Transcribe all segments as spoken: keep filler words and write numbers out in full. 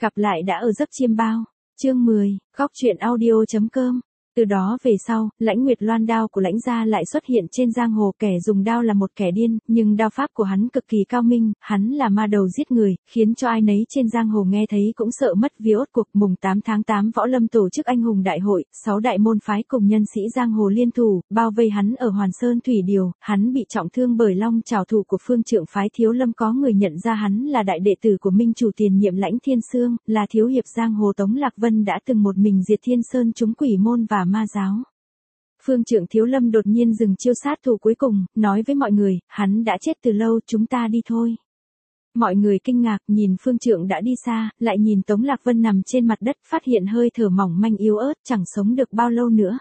Gặp lại đã ở giấc chiêm bao. Chương mười, Góc truyện audio chấm com. Từ đó về sau, Lãnh Nguyệt Loan đao của Lãnh gia lại xuất hiện trên giang hồ. Kẻ dùng đao là một kẻ điên, nhưng đao pháp của hắn cực kỳ cao minh, hắn là ma đầu giết người, khiến cho ai nấy trên giang hồ nghe thấy cũng sợ mất vía. Cuộc mùng tám tháng tám Võ Lâm tổ chức anh hùng đại hội, sáu đại môn phái cùng nhân sĩ giang hồ liên thủ, bao vây hắn ở Hoàn Sơn Thủy Điều. Hắn bị trọng thương bởi long trảo thủ của phương trượng phái Thiếu Lâm. Có người nhận ra hắn là đại đệ tử của minh chủ tiền nhiệm Lãnh Thiên Sương, là thiếu hiệp giang hồ Tống Lạc Vân đã từng một mình diệt Thiên Sơn chúng quỷ môn và ma giáo. Phương trượng Thiếu Lâm đột nhiên dừng chiêu sát thủ cuối cùng, nói với mọi người, hắn đã chết từ lâu, chúng ta đi thôi. Mọi người kinh ngạc, nhìn phương trượng đã đi xa, lại nhìn Tống Lạc Vân nằm trên mặt đất, phát hiện hơi thở mỏng manh yếu ớt, chẳng sống được bao lâu nữa.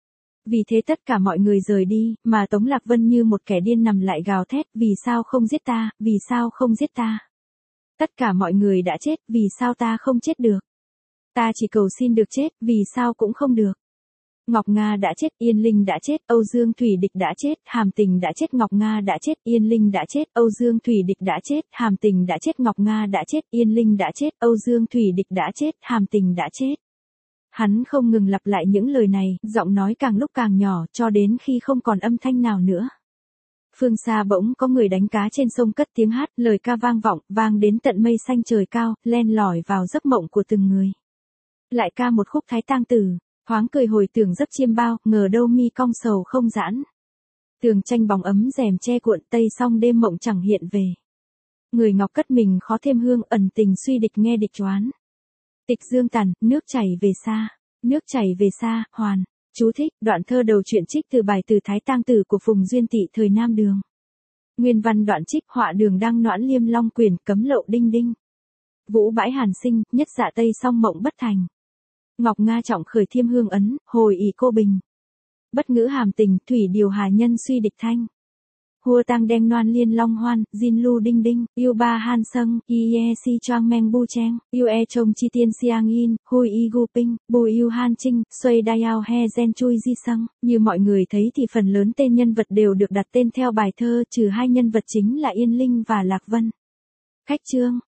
Vì thế tất cả mọi người rời đi, mà Tống Lạc Vân như một kẻ điên nằm lại gào thét, vì sao không giết ta, vì sao không giết ta. Tất cả mọi người đã chết, vì sao ta không chết được. Ta chỉ cầu xin được chết, vì sao cũng không được. Ngọc Nga đã chết, Yên Linh đã chết, Âu Dương Thủy Địch đã chết, Hàm Tình đã chết, Ngọc Nga đã chết, Yên Linh đã chết, Âu Dương Thủy Địch đã chết, Hàm Tình đã chết, Ngọc Nga đã chết, Yên Linh đã chết, Âu Dương Thủy Địch đã chết, Hàm Tình đã chết. Hắn không ngừng lặp lại những lời này, giọng nói càng lúc càng nhỏ, cho đến khi không còn âm thanh nào nữa. Phương xa bỗng có người đánh cá trên sông cất tiếng hát, lời ca vang vọng, vang đến tận mây xanh trời cao, len lỏi vào giấc mộng của từng người. Lại ca một khúc Thái Tang Tử. Thoáng cười hồi tưởng giấc chiêm bao, ngờ đâu mi cong sầu không giãn. Tường tranh bóng ấm rèm che cuộn, tây song đêm mộng chẳng hiện về. Người ngọc cất mình khó thêm hương, ẩn tình suy địch nghe địch choán. Tịch dương tàn, nước chảy về xa, nước chảy về xa, hoàn. Chú thích, đoạn thơ đầu truyện trích từ bài từ Thái Tang Tử của Phùng Duyên Tị thời Nam Đường. Nguyên văn đoạn trích, họa đường đăng noãn liêm long quyền, cấm lộ đinh đinh. Vũ bãi hàn sinh, nhất dạ tây song mộng bất thành. Ngọc Nga trọng khởi thiêm hương ấn, hồi ỷ cô bình. Bất ngữ Hàm Tình, thủy điều hà nhân suy địch thanh. Hua tang đen noan liên long hoan, jin lu đinh đinh, yêu ba han sâng, ye si choang meng bu cheng, yêu e chong chi tiên siang in, hui y gu ping, bu yêu han trinh, xuây dayao he gen chui di sâng. Như mọi người thấy thì phần lớn tên nhân vật đều được đặt tên theo bài thơ, trừ hai nhân vật chính là Yên Linh và Lạc Vân. Khách chương.